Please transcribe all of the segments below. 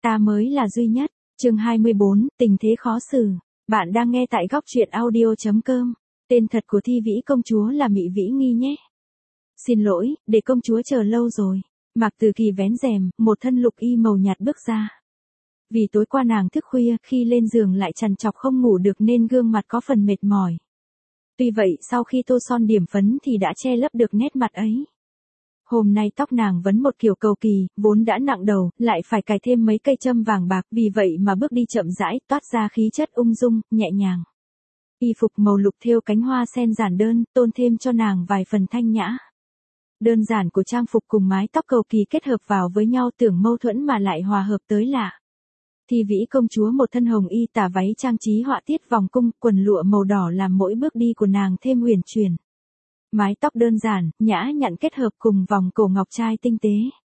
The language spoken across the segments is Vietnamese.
Ta mới là duy nhất. Chương 24, tình thế khó xử. Bạn đang nghe tại góc truyện audio.com. Tên thật của Thi Vĩ công chúa là Mị Vĩ Nghi nhé. Xin lỗi, để công chúa chờ lâu rồi. Mạc Từ Kỳ vén rèm, một thân lục y màu nhạt bước ra. Vì tối qua nàng thức khuya, khi lên giường lại trằn trọc không ngủ được nên gương mặt có phần mệt mỏi. Tuy vậy, sau khi tô son điểm phấn thì đã che lấp được nét mặt ấy. Hôm nay tóc nàng vấn một kiểu cầu kỳ, vốn đã nặng đầu, lại phải cài thêm mấy cây châm vàng bạc, vì vậy mà bước đi chậm rãi, toát ra khí chất ung dung, nhẹ nhàng. Y phục màu lục thêu cánh hoa sen giản đơn, tôn thêm cho nàng vài phần thanh nhã. Đơn giản của trang phục cùng mái tóc cầu kỳ kết hợp vào với nhau tưởng mâu thuẫn mà lại hòa hợp tới lạ. Thi Vĩ công chúa một thân hồng y tà váy trang trí họa tiết vòng cung, quần lụa màu đỏ làm mỗi bước đi của nàng thêm uyển chuyển. Mái tóc đơn giản, nhã nhặn kết hợp cùng vòng cổ ngọc trai tinh tế.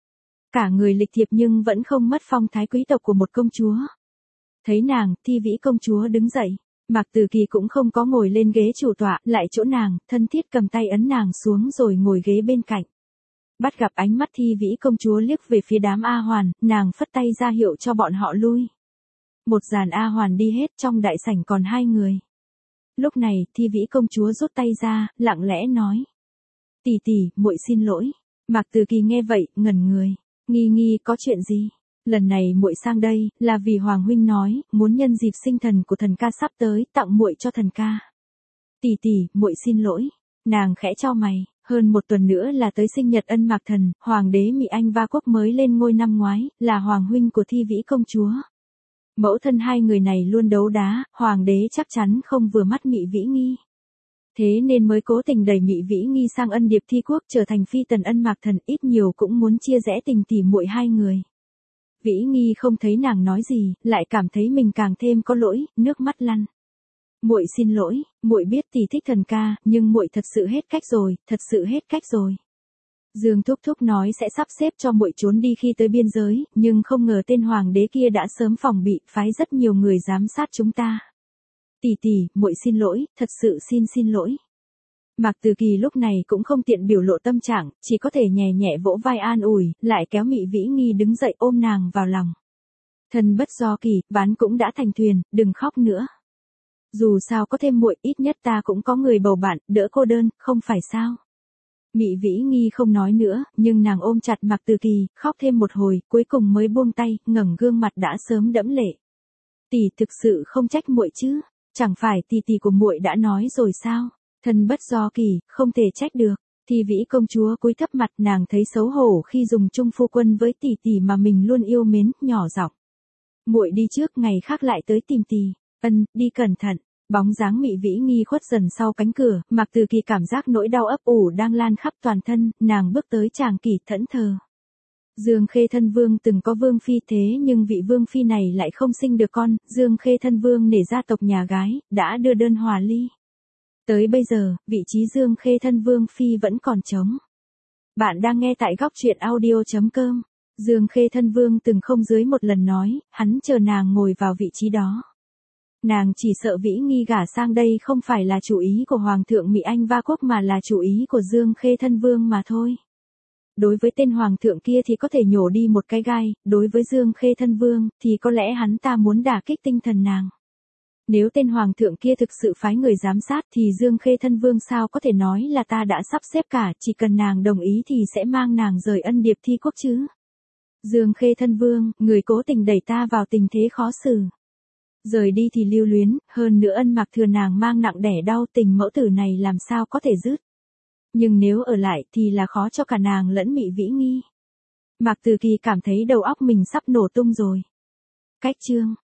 Cả người lịch thiệp nhưng vẫn không mất phong thái quý tộc của một công chúa. Thấy nàng, Thi Vĩ công chúa đứng dậy. Mạc Từ Kỳ cũng không có ngồi lên ghế chủ tọa, lại chỗ nàng, thân thiết cầm tay ấn nàng xuống rồi ngồi ghế bên cạnh. Bắt gặp ánh mắt Thi Vĩ công chúa liếc về phía đám A Hoàn, nàng phất tay ra hiệu cho bọn họ lui. Một dàn A Hoàn đi hết, trong đại sảnh còn 2 người. Lúc này, Thi Vĩ công chúa rút tay ra, lặng lẽ nói. Tỷ tỷ, muội xin lỗi. Mạc Từ Kỳ nghe vậy, ngẩn người. Nghi có chuyện gì? Lần này muội sang đây, là vì Hoàng huynh nói, muốn nhân dịp sinh thần của thần ca sắp tới, tặng muội cho thần ca. Tỷ tỷ, muội xin lỗi. Nàng khẽ chau mày, hơn một tuần nữa là tới sinh nhật Ân Mạc Thần, Hoàng đế Mị Anh Va Quốc mới lên ngôi năm ngoái, là Hoàng huynh của Thi Vĩ công chúa. Mẫu thân hai người này luôn đấu đá, Hoàng đế chắc chắn không vừa mắt Mị Vĩ Nghi. Thế nên mới cố tình đẩy Mị Vĩ Nghi sang Ân Điệp Thi Quốc trở thành phi tần Ân Mạc Thần, ít nhiều cũng muốn chia rẽ tình tỉ muội hai người. Vĩ Nghi không thấy nàng nói gì, lại cảm thấy mình càng thêm có lỗi, nước mắt lăn. Muội xin lỗi, muội biết tỷ thích thần ca, nhưng muội thật sự hết cách rồi, thật sự hết cách rồi. Dương Thúc Thúc nói sẽ sắp xếp cho muội trốn đi khi tới biên giới, nhưng không ngờ tên hoàng đế kia đã sớm phòng bị, phái rất nhiều người giám sát chúng ta. Tỷ tỷ, muội xin lỗi, thật sự xin lỗi. Mạc Từ Kỳ lúc này cũng không tiện biểu lộ tâm trạng, chỉ có thể nhẹ nhẹ vỗ vai an ủi, lại kéo Mị Vĩ Nghi đứng dậy ôm nàng vào lòng. Thân bất do kỳ, ván cũng đã thành thuyền, đừng khóc nữa. Dù sao có thêm muội, ít nhất ta cũng có người bầu bạn, đỡ cô đơn, không phải sao? Mị Vĩ Nghi không nói nữa, nhưng nàng ôm chặt Mạc Từ Kỳ, khóc thêm một hồi, cuối cùng mới buông tay, ngẩng gương mặt đã sớm đẫm lệ. Tỷ thực sự không trách muội chứ? Chẳng phải tỷ của muội đã nói rồi sao? Thân bất do kỳ, không thể trách được. Thi Vĩ công chúa cúi thấp mặt, nàng thấy xấu hổ khi dùng chung phu quân với tỷ mà mình luôn yêu mến, nhỏ giọng. Muội đi trước, ngày khác lại tới tìm tỷ. Ân, đi cẩn thận. Bóng dáng Mị Vĩ Nghi khuất dần sau cánh cửa, Mạc Từ Kỳ cảm giác nỗi đau ấp ủ đang lan khắp toàn thân, nàng bước tới tràng kỷ thẫn thờ. Dương Khê Thân Vương từng có vương phi, thế nhưng vị vương phi này lại không sinh được con, Dương Khê Thân Vương nể gia tộc nhà gái, đã đưa đơn hòa ly. Tới bây giờ, vị trí Dương Khê Thân Vương phi vẫn còn trống. Bạn đang nghe tại góc truyện audio.com. Dương Khê Thân Vương từng không dưới một lần nói, hắn chờ nàng ngồi vào vị trí đó. Nàng chỉ sợ Vĩ Nghi gả sang đây không phải là chủ ý của Hoàng thượng Mị Anh Va Quốc mà là chủ ý của Dương Khê Thân Vương mà thôi. Đối với tên Hoàng thượng kia thì có thể nhổ đi một cái gai, đối với Dương Khê Thân Vương thì có lẽ hắn ta muốn đả kích tinh thần nàng. Nếu tên Hoàng thượng kia thực sự phái người giám sát thì Dương Khê Thân Vương sao có thể nói là ta đã sắp xếp cả, chỉ cần nàng đồng ý thì sẽ mang nàng rời Ân Điệp Thi Quốc chứ. Dương Khê Thân Vương, người cố tình đẩy ta vào tình thế khó xử. Rời đi thì lưu luyến, hơn nữa Ân Mạc Thừa nàng mang nặng đẻ đau, tình mẫu tử này làm sao có thể dứt. Nhưng nếu ở lại thì là khó cho cả nàng lẫn Mị Vĩ Nghi. Mạc Từ Kỳ cảm thấy đầu óc mình sắp nổ tung rồi. Cách chương